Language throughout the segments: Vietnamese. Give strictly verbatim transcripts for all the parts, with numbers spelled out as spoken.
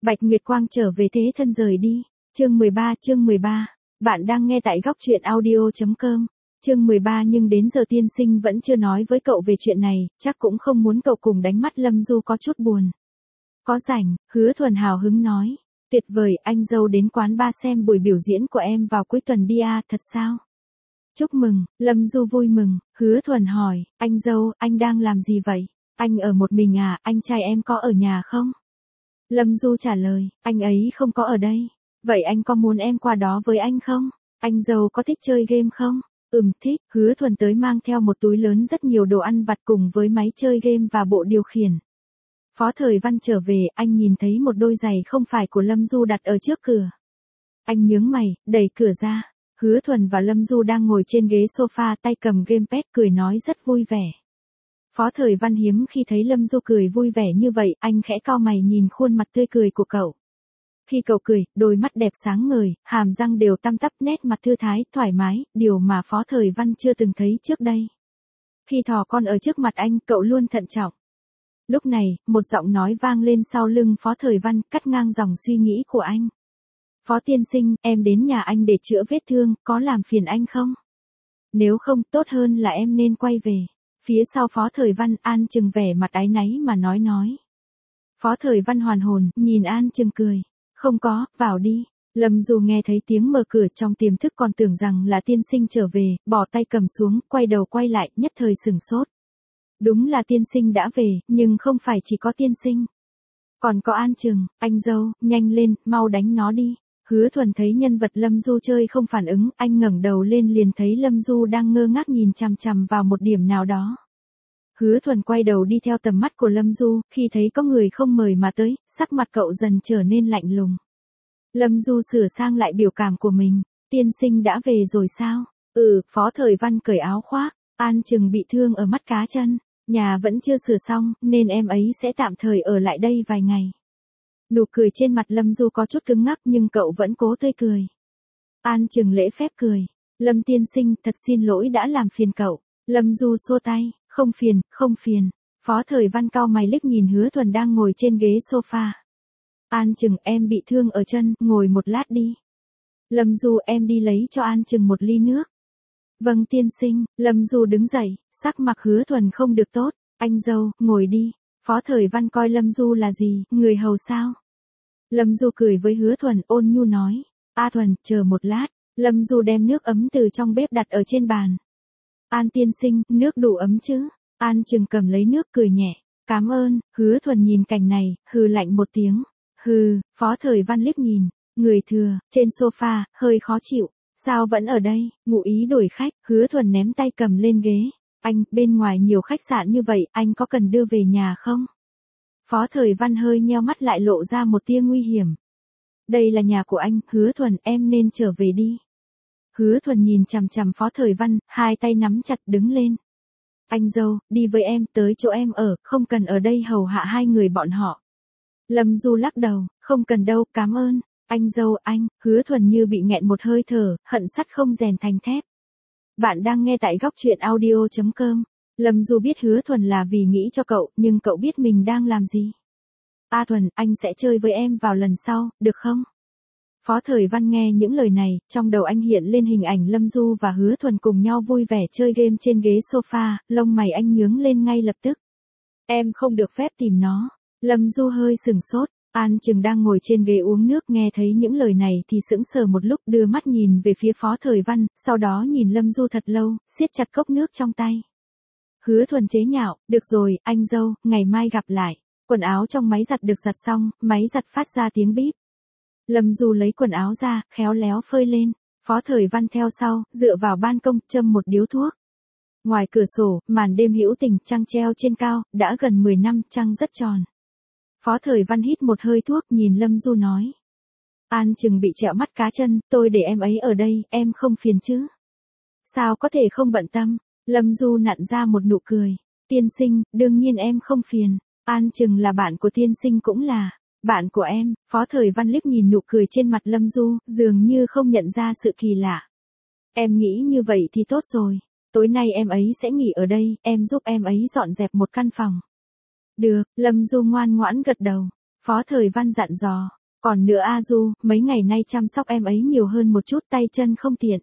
Bạch Nguyệt Quang trở về thế thân rời đi. Chương mười ba, chương mười ba. Bạn đang nghe tại góc truyện audio chấm com. Chương mười ba nhưng đến giờ tiên sinh vẫn chưa nói với cậu về chuyện này, chắc cũng không muốn cậu cùng đánh mắt Lâm Du có chút buồn. Có rảnh, Hứa Thuần hào hứng nói. Tuyệt vời, anh dâu đến quán bar xem buổi biểu diễn của em vào cuối tuần đi à, thật sao? Chúc mừng, Lâm Du vui mừng. Hứa Thuần hỏi, anh dâu, anh đang làm gì vậy? Anh ở một mình à, anh trai em có ở nhà không? Lâm Du trả lời, anh ấy không có ở đây. Vậy anh có muốn em qua đó với anh không? Anh dâu có thích chơi game không? Ừm thích. Hứa Thuần tới mang theo một túi lớn rất nhiều đồ ăn vặt cùng với máy chơi game và bộ điều khiển. Phó Thời Văn trở về, anh nhìn thấy một đôi giày không phải của Lâm Du đặt ở trước cửa. Anh nhướng mày, đẩy cửa ra. Hứa Thuần và Lâm Du đang ngồi trên ghế sofa tay cầm gamepad cười nói rất vui vẻ. Phó Thời Văn hiếm khi thấy Lâm Du cười vui vẻ như vậy, anh khẽ cau mày nhìn khuôn mặt tươi cười của cậu. Khi cậu cười, đôi mắt đẹp sáng ngời, hàm răng đều tăm tắp, nét mặt thư thái, thoải mái, điều mà Phó Thời Văn chưa từng thấy trước đây. Khi thò con ở trước mặt anh, cậu luôn thận trọng. Lúc này, một giọng nói vang lên sau lưng Phó Thời Văn, cắt ngang dòng suy nghĩ của anh. Phó tiên sinh, em đến nhà anh để chữa vết thương, có làm phiền anh không? Nếu không, tốt hơn là em nên quay về. Phía sau Phó Thời Văn, An Trừng vẻ mặt áy náy mà nói nói. Phó Thời Văn hoàn hồn, nhìn An Trừng cười. Không có, vào đi. Lâm Du nghe thấy tiếng mở cửa trong tiềm thức còn tưởng rằng là tiên sinh trở về, bỏ tay cầm xuống, quay đầu quay lại, nhất thời sửng sốt. Đúng là tiên sinh đã về, nhưng không phải chỉ có tiên sinh. Còn có An Trừng, anh dâu, nhanh lên, mau đánh nó đi. Hứa Thuần thấy nhân vật Lâm Du chơi không phản ứng, anh ngẩng đầu lên liền thấy Lâm Du đang ngơ ngác nhìn chằm chằm vào một điểm nào đó. Hứa Thuần quay đầu đi theo tầm mắt của Lâm Du, khi thấy có người không mời mà tới, sắc mặt cậu dần trở nên lạnh lùng. Lâm Du sửa sang lại biểu cảm của mình, tiên sinh đã về rồi sao? Ừ, Phó Thời Văn cởi áo khoác, An Trừng bị thương ở mắt cá chân, nhà vẫn chưa sửa xong, nên em ấy sẽ tạm thời ở lại đây vài ngày. Nụ cười trên mặt Lâm Du có chút cứng ngắc nhưng cậu vẫn cố tươi cười. An Trừng lễ phép cười, Lâm tiên sinh thật xin lỗi đã làm phiền cậu. Lâm Du xua tay, không phiền, không phiền. Phó Thời Văn cau mày liếc nhìn Hứa Thuần đang ngồi trên ghế sofa. An Trừng em bị thương ở chân, ngồi một lát đi. Lâm Du em đi lấy cho An Trừng một ly nước. Vâng tiên sinh, Lâm Du đứng dậy, sắc mặt Hứa Thuần không được tốt. Anh dâu, ngồi đi. Phó Thời Văn coi Lâm Du là gì, người hầu sao? Lâm Du cười với Hứa Thuần ôn nhu nói. A Thuần, chờ một lát. Lâm Du đem nước ấm từ trong bếp đặt ở trên bàn. An tiên sinh, nước đủ ấm chứ? An Trừng cầm lấy nước cười nhẹ. Cảm ơn. Hứa Thuần nhìn cảnh này, hừ lạnh một tiếng. Hừ, Phó Thời Văn liếc nhìn. Người thừa, trên sofa, hơi khó chịu. Sao vẫn ở đây? Ngụ ý đổi khách. Hứa Thuần ném tay cầm lên ghế. Anh, bên ngoài nhiều khách sạn như vậy, anh có cần đưa về nhà không? Phó Thời Văn hơi nheo mắt lại lộ ra một tia nguy hiểm. Đây là nhà của anh, Hứa Thuần, em nên trở về đi. Hứa Thuần nhìn chằm chằm Phó Thời Văn, hai tay nắm chặt đứng lên. Anh dâu, đi với em, tới chỗ em ở, không cần ở đây hầu hạ hai người bọn họ. Lâm Du lắc đầu, không cần đâu, cảm ơn. Anh dâu, anh, Hứa Thuần như bị nghẹn một hơi thở, hận sắt không rèn thành thép. Bạn đang nghe tại góc truyện audio chấm com. Lâm Du biết Hứa Thuần là vì nghĩ cho cậu, nhưng cậu biết mình đang làm gì. A Thuần, anh sẽ chơi với em vào lần sau, được không? Phó Thời Văn nghe những lời này, trong đầu anh hiện lên hình ảnh Lâm Du và Hứa Thuần cùng nhau vui vẻ chơi game trên ghế sofa, lông mày anh nhướng lên ngay lập tức. Em không được phép tìm nó. Lâm Du hơi sừng sốt, An Trừng đang ngồi trên ghế uống nước nghe thấy những lời này thì sững sờ một lúc đưa mắt nhìn về phía Phó Thời Văn, sau đó nhìn Lâm Du thật lâu, siết chặt cốc nước trong tay. Hứa Thuần chế nhạo, được rồi, anh dâu, ngày mai gặp lại. Quần áo trong máy giặt được giặt xong, máy giặt phát ra tiếng bíp. Lâm Du lấy quần áo ra, khéo léo phơi lên. Phó Thời Văn theo sau, dựa vào ban công, châm một điếu thuốc. Ngoài cửa sổ, màn đêm hữu tình, trăng treo trên cao, đã gần mười năm, trăng rất tròn. Phó Thời Văn hít một hơi thuốc, nhìn Lâm Du nói. An Trừng bị trẹo mắt cá chân, tôi để em ấy ở đây, em không phiền chứ? Sao có thể không bận tâm? Lâm Du nặn ra một nụ cười. Tiên sinh, đương nhiên em không phiền. An Trừng là bạn của tiên sinh cũng là bạn của em. Phó Thời Văn liếc nhìn nụ cười trên mặt Lâm Du, dường như không nhận ra sự kỳ lạ. Em nghĩ như vậy thì tốt rồi. Tối nay em ấy sẽ nghỉ ở đây, em giúp em ấy dọn dẹp một căn phòng. Được, Lâm Du ngoan ngoãn gật đầu. Phó Thời Văn dặn dò. Còn nữa A Du, mấy ngày nay chăm sóc em ấy nhiều hơn một chút, tay chân không tiện.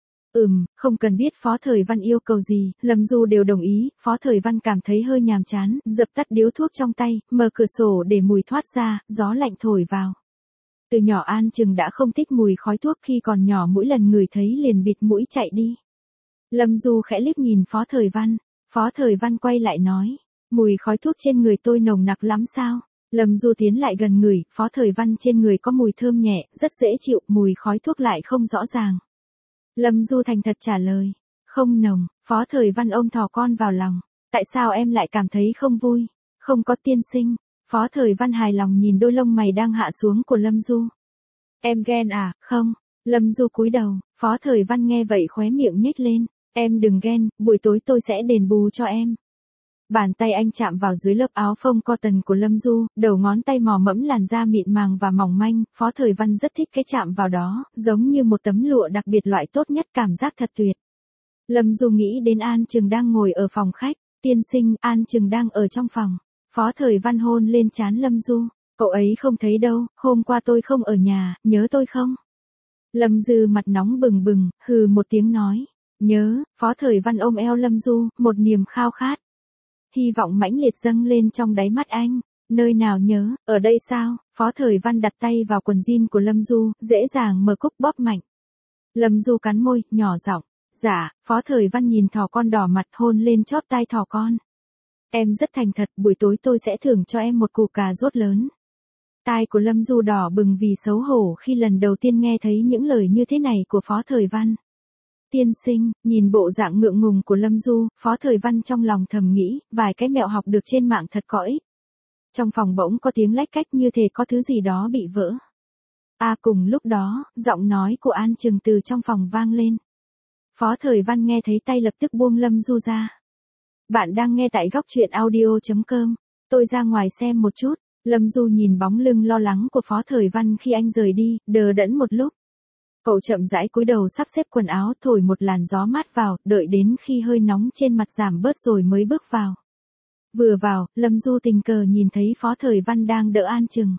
Ừm, không cần biết Phó Thời Văn yêu cầu gì, Lâm Du đều đồng ý. Phó Thời Văn cảm thấy hơi nhàm chán, dập tắt điếu thuốc trong tay, mở cửa sổ để mùi thoát ra, gió lạnh thổi vào. Từ nhỏ An Trừng đã không thích mùi khói thuốc, khi còn nhỏ mỗi lần ngửi thấy liền bịt mũi chạy đi. Lâm Du khẽ liếc nhìn Phó Thời Văn. Phó Thời Văn quay lại nói, mùi khói thuốc trên người tôi nồng nặc lắm sao? Lâm Du tiến lại gần ngửi, Phó Thời Văn trên người có mùi thơm nhẹ, rất dễ chịu, mùi khói thuốc lại không rõ ràng. Lâm Du thành thật trả lời, không nồng. Phó Thời Văn ôm thỏ con vào lòng, tại sao em lại cảm thấy không vui? Không có tiên sinh. Phó Thời Văn hài lòng nhìn đôi lông mày đang hạ xuống của Lâm Du. Em ghen à? Không. Lâm Du cúi đầu. Phó Thời Văn nghe vậy khóe miệng nhếch lên. Em đừng ghen, buổi tối tôi sẽ đền bù cho em. Bàn tay anh chạm vào dưới lớp áo phông cotton của Lâm Du, đầu ngón tay mò mẫm làn da mịn màng và mỏng manh. Phó Thời Văn rất thích cái chạm vào đó, giống như một tấm lụa đặc biệt loại tốt nhất, cảm giác thật tuyệt. Lâm Du nghĩ đến An Trừng đang ngồi ở phòng khách. Tiên sinh, An Trừng đang ở trong phòng. Phó Thời Văn hôn lên trán Lâm Du. Cậu ấy không thấy đâu, hôm qua tôi không ở nhà, nhớ tôi không? Lâm Dư mặt nóng bừng bừng, hừ một tiếng nói. Nhớ. Phó Thời Văn ôm eo Lâm Du, một niềm khao khát. Hy vọng mãnh liệt dâng lên trong đáy mắt anh. Nơi nào nhớ, ở đây sao? Phó Thời Văn đặt tay vào quần jean của Lâm Du, dễ dàng mở cúc bóp mạnh. Lâm Du cắn môi, nhỏ giọng. Dạ. Phó Thời Văn nhìn thỏ con đỏ mặt, hôn lên chóp tai thỏ con. Em rất thành thật, buổi tối tôi sẽ thưởng cho em một củ cà rốt lớn. Tai của Lâm Du đỏ bừng vì xấu hổ khi lần đầu tiên nghe thấy những lời như thế này của Phó Thời Văn. Tiên sinh, nhìn bộ dạng ngượng ngùng của Lâm Du, Phó Thời Văn trong lòng thầm nghĩ, vài cái mẹo học được trên mạng thật có ích. Trong phòng bỗng có tiếng lách cách, như thể có thứ gì đó bị vỡ. À, cùng lúc đó, giọng nói của An Trừng từ trong phòng vang lên. Phó Thời Văn nghe thấy tay lập tức buông Lâm Du ra. Bạn đang nghe tại góc truyện audio chấm com. Tôi ra ngoài xem một chút. Lâm Du nhìn bóng lưng lo lắng của Phó Thời Văn khi anh rời đi, đờ đẫn một lúc. Cậu chậm rãi cúi đầu sắp xếp quần áo, thổi một làn gió mát vào, đợi đến khi hơi nóng trên mặt giảm bớt rồi mới bước vào. Vừa vào, Lâm Du tình cờ nhìn thấy Phó Thời Văn đang đỡ An Trừng.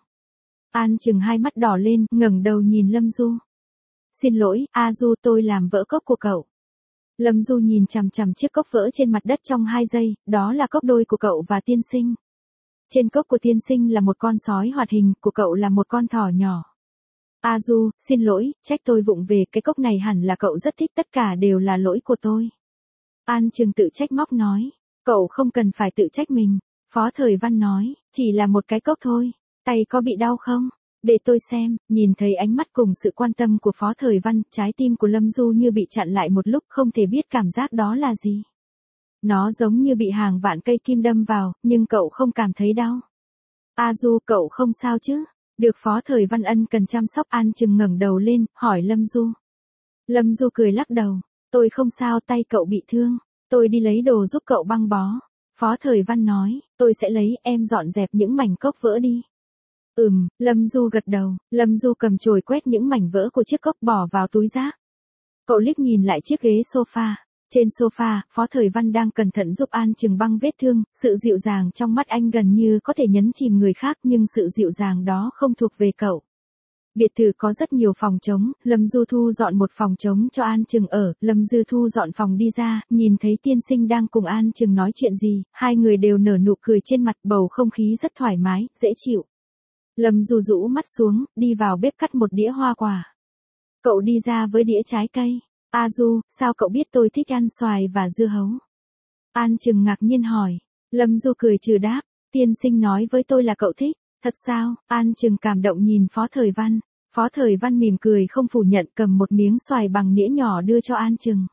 An Trừng hai mắt đỏ lên, ngẩng đầu nhìn Lâm Du. Xin lỗi, A Du, tôi làm vỡ cốc của cậu. Lâm Du nhìn chằm chằm chiếc cốc vỡ trên mặt đất trong hai giây, đó là cốc đôi của cậu và tiên sinh. Trên cốc của tiên sinh là một con sói hoạt hình, của cậu là một con thỏ nhỏ. A Du, xin lỗi, trách tôi vụng về, cái cốc này hẳn là cậu rất thích, tất cả đều là lỗi của tôi. An Trừng tự trách móc nói, cậu không cần phải tự trách mình. Phó Thời Văn nói, chỉ là một cái cốc thôi, tay có bị đau không? Để tôi xem. Nhìn thấy ánh mắt cùng sự quan tâm của Phó Thời Văn, trái tim của Lâm Du như bị chặn lại một lúc, không thể biết cảm giác đó là gì. Nó giống như bị hàng vạn cây kim đâm vào, nhưng cậu không cảm thấy đau. A Du, cậu không sao chứ? Được Phó Thời Văn ân cần chăm sóc. An Trừng ngẩng đầu lên, hỏi Lâm Du. Lâm Du cười lắc đầu. Tôi không sao, tay cậu bị thương. Tôi đi lấy đồ giúp cậu băng bó. Phó Thời Văn nói, tôi sẽ lấy, em dọn dẹp những mảnh cốc vỡ đi. Ừm, Lâm Du gật đầu. Lâm Du cầm chổi quét những mảnh vỡ của chiếc cốc bỏ vào túi rác. Cậu liếc nhìn lại chiếc ghế sofa. Trên sofa, Phó Thời Văn đang cẩn thận giúp An Trừng băng vết thương, sự dịu dàng trong mắt anh gần như có thể nhấn chìm người khác, nhưng sự dịu dàng đó không thuộc về cậu. Biệt thự có rất nhiều phòng trống, Lâm Du Thu dọn một phòng trống cho An Trừng ở, Lâm Dư Thu dọn phòng đi ra, nhìn thấy tiên sinh đang cùng An Trừng nói chuyện gì, hai người đều nở nụ cười trên mặt, bầu không khí rất thoải mái, dễ chịu. Lâm Du rũ mắt xuống, đi vào bếp cắt một đĩa hoa quả. Cậu đi ra với đĩa trái cây. A Du, sao cậu biết tôi thích ăn xoài và dưa hấu? An Trừng ngạc nhiên hỏi. Lâm Du cười trừ đáp, tiên sinh nói với tôi là cậu thích. Thật sao? An Trừng cảm động nhìn Phó Thời Văn. Phó Thời Văn mỉm cười không phủ nhận, cầm một miếng xoài bằng nĩa nhỏ đưa cho An Trừng.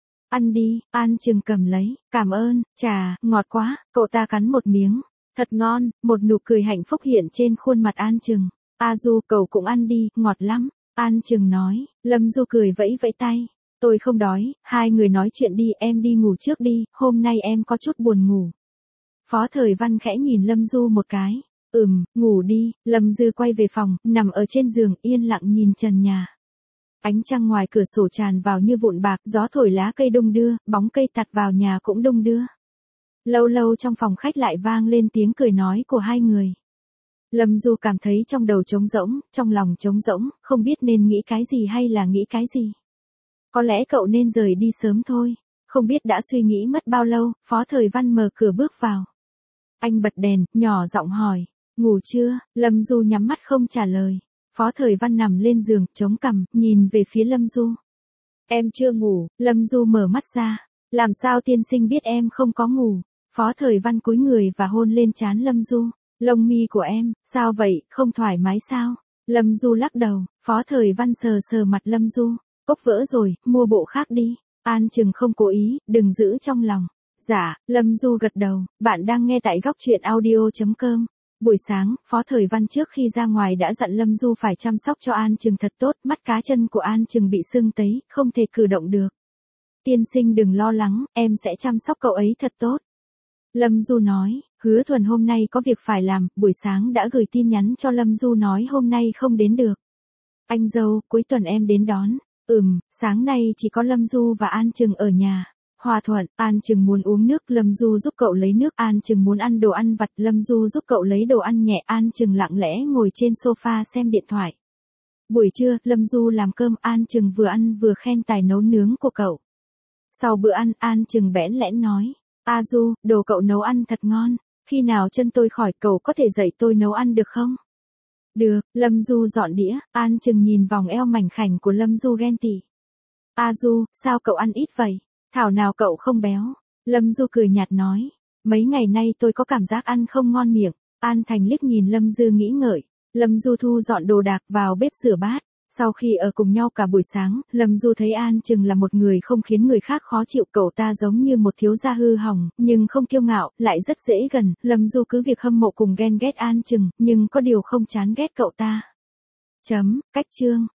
Ăn đi. An Trừng cầm lấy, cảm ơn. Chà, ngọt quá. Cậu ta cắn một miếng. Thật ngon. Một nụ cười hạnh phúc hiện trên khuôn mặt An Trừng. A Du, cậu cũng ăn đi, ngọt lắm. An Trừng nói. Lâm Du cười vẫy vẫy tay. Tôi không đói, hai người nói chuyện đi, em đi ngủ trước đi, hôm nay em có chút buồn ngủ. Phó Thời Văn khẽ nhìn Lâm Du một cái. Ừm, ngủ đi. Lâm Dư quay về phòng, nằm ở trên giường, yên lặng nhìn trần nhà. Ánh trăng ngoài cửa sổ tràn vào như vụn bạc, gió thổi lá cây đung đưa, bóng cây tạt vào nhà cũng đung đưa. Lâu lâu trong phòng khách lại vang lên tiếng cười nói của hai người. Lâm Du cảm thấy trong đầu trống rỗng, trong lòng trống rỗng, không biết nên nghĩ cái gì hay là nghĩ cái gì. Có lẽ cậu nên rời đi sớm thôi. Không biết đã suy nghĩ mất bao lâu, Phó Thời Văn mở cửa bước vào. Anh bật đèn, nhỏ giọng hỏi, ngủ chưa? Lâm Du nhắm mắt không trả lời. Phó Thời Văn nằm lên giường, chống cằm, nhìn về phía Lâm Du. Em chưa ngủ. Lâm Du mở mắt ra. Làm sao tiên sinh biết em không có ngủ? Phó Thời Văn cúi người và hôn lên trán Lâm Du. Lông mi của em, sao vậy, không thoải mái sao? Lâm Du lắc đầu. Phó Thời Văn sờ sờ mặt Lâm Du. Cốc vỡ rồi, mua bộ khác đi. An Chừng không cố ý, đừng giữ trong lòng. Dạ, Lâm Du gật đầu. Bạn đang nghe tại góc truyện audio chấm com. Buổi sáng, Phó Thời Văn trước khi ra ngoài đã dặn Lâm Du phải chăm sóc cho An Chừng thật tốt, mắt cá chân của An Chừng bị sưng tấy, không thể cử động được. Tiên sinh đừng lo lắng, em sẽ chăm sóc cậu ấy thật tốt. Lâm Du nói, Hứa Thuần hôm nay có việc phải làm, buổi sáng đã gửi tin nhắn cho Lâm Du nói hôm nay không đến được. Anh dâu, cuối tuần em đến đón. Ừm, sáng nay chỉ có Lâm Du và An Chừng ở nhà. Hòa thuận, An Chừng muốn uống nước, Lâm Du giúp cậu lấy nước, An Chừng muốn ăn đồ ăn vặt, Lâm Du giúp cậu lấy đồ ăn nhẹ, An Chừng lặng lẽ ngồi trên sofa xem điện thoại. Buổi trưa, Lâm Du làm cơm, An Chừng vừa ăn vừa khen tài nấu nướng của cậu. Sau bữa ăn, An Chừng bẽn lẽn nói, A Du, đồ cậu nấu ăn thật ngon, khi nào chân tôi khỏi cậu có thể dạy tôi nấu ăn được không? Được, Lâm Du dọn đĩa, An Chừng nhìn vòng eo mảnh khảnh của Lâm Du ghen tị. A Du, sao cậu ăn ít vậy? Thảo nào cậu không béo. Lâm Du cười nhạt nói, mấy ngày nay tôi có cảm giác ăn không ngon miệng. An Thành liếc nhìn Lâm Du nghĩ ngợi. Lâm Du thu dọn đồ đạc vào bếp rửa bát. Sau khi ở cùng nhau cả buổi sáng, Lâm Du thấy An Chừng là một người không khiến người khác khó chịu, cậu ta giống như một thiếu gia hư hỏng, nhưng không kiêu ngạo, lại rất dễ gần. Lâm Du cứ việc hâm mộ cùng ghen ghét An Chừng, nhưng có điều không chán ghét cậu ta. Chấm, cách chương.